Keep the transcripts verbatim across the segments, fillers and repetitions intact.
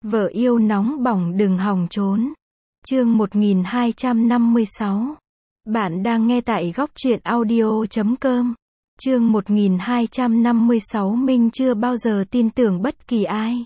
Vợ yêu nóng bỏng đừng hòng trốn. Chương một nghìn hai trăm năm mươi sáu. Bạn đang nghe tại góc truyện audio chấm com. Chương một nghìn hai trăm năm mươi sáu. Minh chưa bao giờ tin tưởng bất kỳ ai,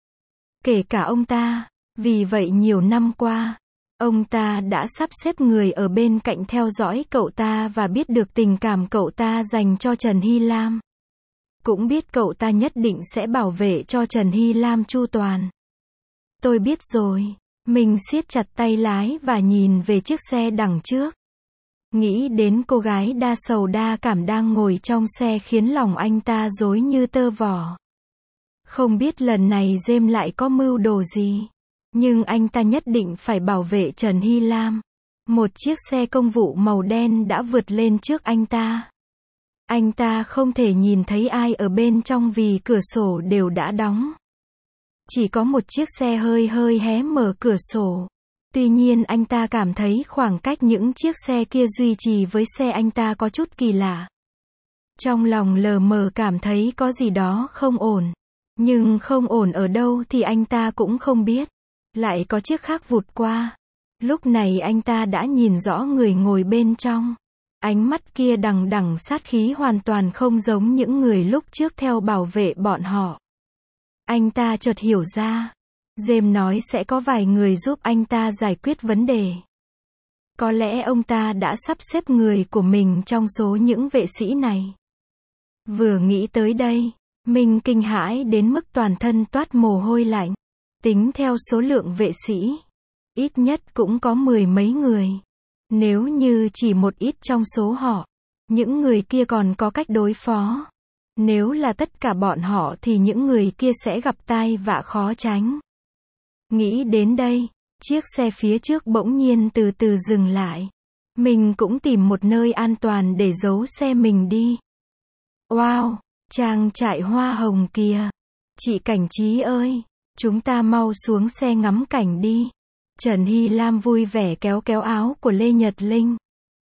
kể cả ông ta. Vì vậy nhiều năm qua, ông ta đã sắp xếp người ở bên cạnh theo dõi cậu ta và biết được tình cảm cậu ta dành cho Trần Hy Lam. Cũng biết cậu ta nhất định sẽ bảo vệ cho Trần Hy Lam chu toàn. Tôi biết rồi. Mình siết chặt tay lái và nhìn về chiếc xe đằng trước. Nghĩ đến cô gái đa sầu đa cảm đang ngồi trong xe khiến lòng anh ta rối như tơ vò. Không biết lần này James lại có mưu đồ gì. Nhưng anh ta nhất định phải bảo vệ Trần Hy Lam. Một chiếc xe công vụ màu đen đã vượt lên trước anh ta. Anh ta không thể nhìn thấy ai ở bên trong vì cửa sổ đều đã đóng. Chỉ có một chiếc xe hơi hơi hé mở cửa sổ. Tuy nhiên anh ta cảm thấy khoảng cách những chiếc xe kia duy trì với xe anh ta có chút kỳ lạ. Trong lòng lờ mờ cảm thấy có gì đó không ổn. Nhưng không ổn ở đâu thì anh ta cũng không biết. Lại có chiếc khác vụt qua. Lúc này anh ta đã nhìn rõ người ngồi bên trong. Ánh mắt kia đằng đằng sát khí hoàn toàn không giống những người lúc trước theo bảo vệ bọn họ. Anh ta chợt hiểu ra. James nói sẽ có vài người giúp anh ta giải quyết vấn đề. Có lẽ ông ta đã sắp xếp người của mình trong số những vệ sĩ này. Vừa nghĩ tới đây, mình kinh hãi đến mức toàn thân toát mồ hôi lạnh. Tính theo số lượng vệ sĩ, ít nhất cũng có mười mấy người. Nếu như chỉ một ít trong số họ, những người kia còn có cách đối phó. Nếu là tất cả bọn họ thì những người kia sẽ gặp tai vạ khó tránh. Nghĩ đến đây, chiếc xe phía trước bỗng nhiên từ từ dừng lại. Mình cũng tìm một nơi an toàn để giấu xe mình đi. Wow, trang trại hoa hồng kìa. Chị Cảnh Trí ơi, chúng ta mau xuống xe ngắm cảnh đi. Trần Hy Lam vui vẻ kéo kéo áo của Lê Nhật Linh.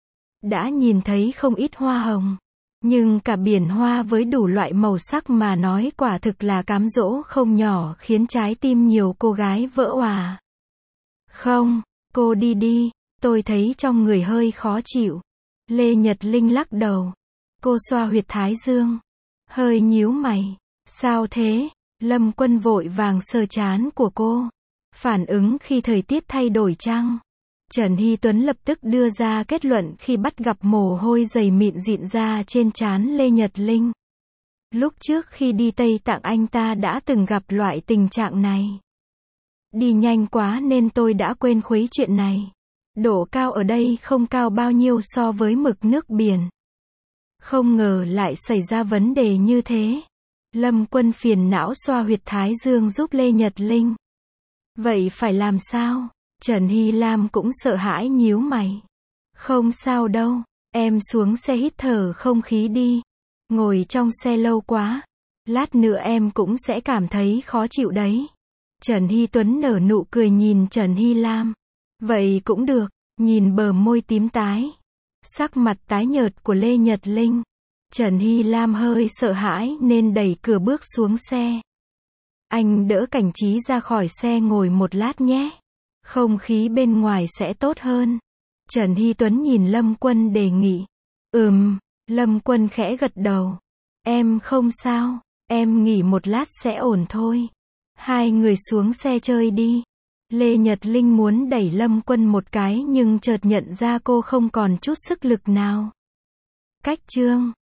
Đã nhìn thấy không ít hoa hồng. Nhưng cả biển hoa với đủ loại màu sắc mà nói quả thực là cám dỗ không nhỏ khiến trái tim nhiều cô gái vỡ òa. Không, cô đi đi, tôi thấy trong người hơi khó chịu. Lê Nhật Linh lắc đầu. Cô xoa huyệt thái dương. Hơi nhíu mày. Sao thế? Lâm Quân vội vàng sờ trán của cô. Phản ứng khi thời tiết thay đổi chăng? Trần Hy Tuấn lập tức đưa ra kết luận khi bắt gặp mồ hôi dày mịn rịn ra trên trán Lê Nhật Linh. Lúc trước khi đi Tây Tạng anh ta đã từng gặp loại tình trạng này. Đi nhanh quá nên tôi đã quên khuấy chuyện này. Độ cao ở đây không cao bao nhiêu so với mực nước biển. Không ngờ lại xảy ra vấn đề như thế. Lâm Quân phiền não xoa huyệt thái dương giúp Lê Nhật Linh. Vậy phải làm sao? Trần Hy Lam cũng sợ hãi nhíu mày. Không sao đâu, em xuống xe hít thở không khí đi. Ngồi trong xe lâu quá, lát nữa em cũng sẽ cảm thấy khó chịu đấy. Trần Hy Tuấn nở nụ cười nhìn Trần Hy Lam. Vậy cũng được, nhìn bờ môi tím tái, sắc mặt tái nhợt của Lê Nhật Linh. Trần Hy Lam hơi sợ hãi nên đẩy cửa bước xuống xe. Anh đỡ Cảnh Trí ra khỏi xe ngồi một lát nhé. Không khí bên ngoài sẽ tốt hơn. Trần Hy Tuấn nhìn Lâm Quân đề nghị. Ừm, Lâm Quân khẽ gật đầu. Em không sao, em nghỉ một lát sẽ ổn thôi. Hai người xuống xe chơi đi. Lê Nhật Linh muốn đẩy Lâm Quân một cái nhưng chợt nhận ra cô không còn chút sức lực nào. Cách chương